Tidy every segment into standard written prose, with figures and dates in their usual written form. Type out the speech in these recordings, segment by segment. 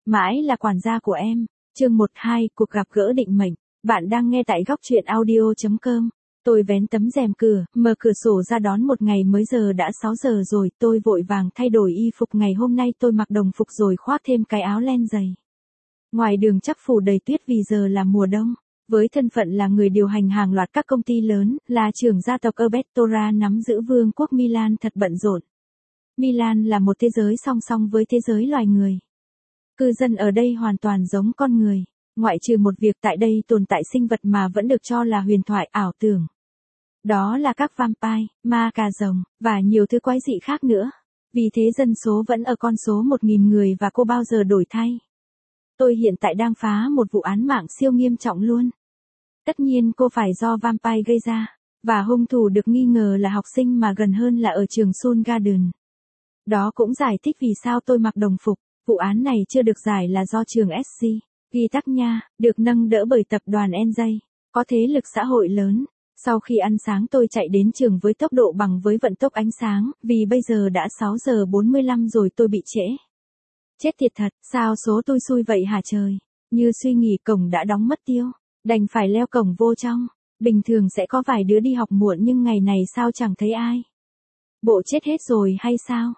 Mãi là quản gia của em. Chương 12, cuộc gặp gỡ định mệnh. Bạn đang nghe tại góc truyện audio.com. Tôi vén tấm rèm cửa, mở cửa sổ ra đón một ngày mới, giờ đã 6 giờ rồi, tôi vội vàng thay đổi y phục. Ngày hôm nay tôi mặc đồng phục rồi khoác thêm cái áo len dày. Ngoài đường chắc phủ đầy tuyết vì giờ là mùa đông. Với thân phận là người điều hành hàng loạt các công ty lớn, là trưởng gia tộc Ubertora nắm giữ vương quốc Milan thật bận rộn. Milan là một thế giới song song với thế giới loài người. Cư dân ở đây hoàn toàn giống con người, ngoại trừ một việc tại đây tồn tại sinh vật mà vẫn được cho là huyền thoại ảo tưởng. Đó là các vampire, ma cà rồng, và nhiều thứ quái dị khác nữa. Vì thế dân số vẫn ở con số 1.000 người và cô bao giờ đổi thay. Tôi hiện tại đang phá một vụ án mạng siêu nghiêm trọng luôn. Tất nhiên cô phải do vampire gây ra, và hung thủ được nghi ngờ là học sinh mà gần hơn là ở trường Soul Garden. Đó cũng giải thích vì sao tôi mặc đồng phục. Vụ án này chưa được giải là do trường SC, ghi tắc nha, được nâng đỡ bởi tập đoàn NJ, có thế lực xã hội lớn. Sau khi ăn sáng tôi chạy đến trường với tốc độ bằng với vận tốc ánh sáng, vì bây giờ đã 6 giờ 45 rồi, tôi bị trễ. Chết thiệt thật, sao số tôi xui vậy hả trời? Như suy nghĩ cổng đã đóng mất tiêu, đành phải leo cổng vô trong. Bình thường sẽ có vài đứa đi học muộn nhưng ngày này sao chẳng thấy ai. Bộ chết hết rồi hay sao?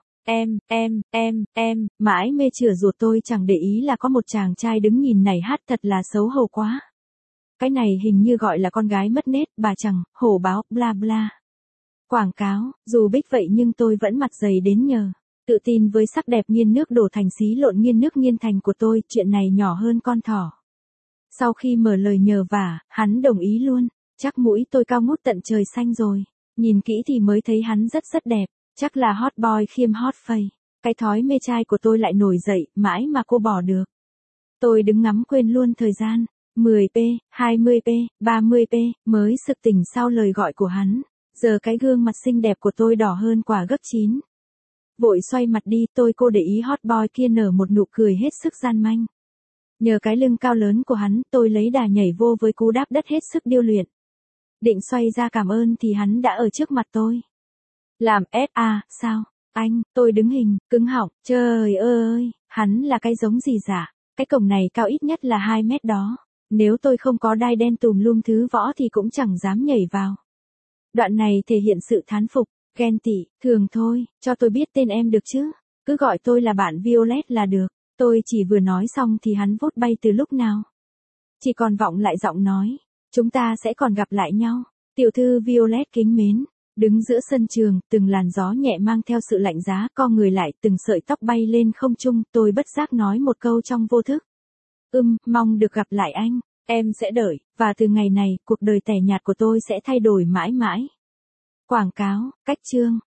Mãi mê chửa ruột tôi chẳng để ý là có một chàng trai đứng nhìn này hát thật là xấu hổ quá. Cái này hình như gọi là con gái mất nết, bà chẳng, hổ báo, bla bla. Quảng cáo, dù bích vậy nhưng tôi vẫn mặt dày đến nhờ. Tự tin với sắc đẹp nghiên nước đổ thành xí lộn nghiên nước nghiên thành của tôi, chuyện này nhỏ hơn con thỏ. Sau khi mở lời nhờ vả, hắn đồng ý luôn. Chắc mũi tôi cao ngút tận trời xanh rồi. Nhìn kỹ thì mới thấy hắn rất đẹp. Chắc là hot boy khiêm hot face. Cái thói mê trai của tôi lại nổi dậy, mãi mà cô bỏ được. Tôi đứng ngắm quên luôn thời gian. 10p, 20p, 30p, mới sực tỉnh sau lời gọi của hắn. Giờ cái gương mặt xinh đẹp của tôi đỏ hơn quả gấp 9. Vội xoay mặt đi, cô để ý hot boy kia nở một nụ cười hết sức gian manh. Nhờ cái lưng cao lớn của hắn, tôi lấy đà nhảy vô với cú đáp đất hết sức điêu luyện. Định xoay ra cảm ơn thì hắn đã ở trước mặt tôi. Làm sao? Anh, tôi đứng hình, cứng họng, trời ơi, hắn là cái giống gì dạ? Cái cổng này cao ít nhất là 2 mét đó. Nếu tôi không có đai đen tùm lum thứ võ thì cũng chẳng dám nhảy vào. Đoạn này thể hiện sự thán phục, ghen tị, thường thôi, cho tôi biết tên em được chứ. Cứ gọi tôi là bạn Violet là được. Tôi chỉ vừa nói xong thì hắn vút bay từ lúc nào. Chỉ còn vọng lại giọng nói. Chúng ta sẽ còn gặp lại nhau. Tiểu thư Violet kính mến. Đứng giữa sân trường, từng làn gió nhẹ mang theo sự lạnh giá, co người lại, từng sợi tóc bay lên không trung, tôi bất giác nói một câu trong vô thức. Mong được gặp lại anh, em sẽ đợi, và từ ngày này, cuộc đời tẻ nhạt của tôi sẽ thay đổi mãi mãi. Quảng cáo, cách chương,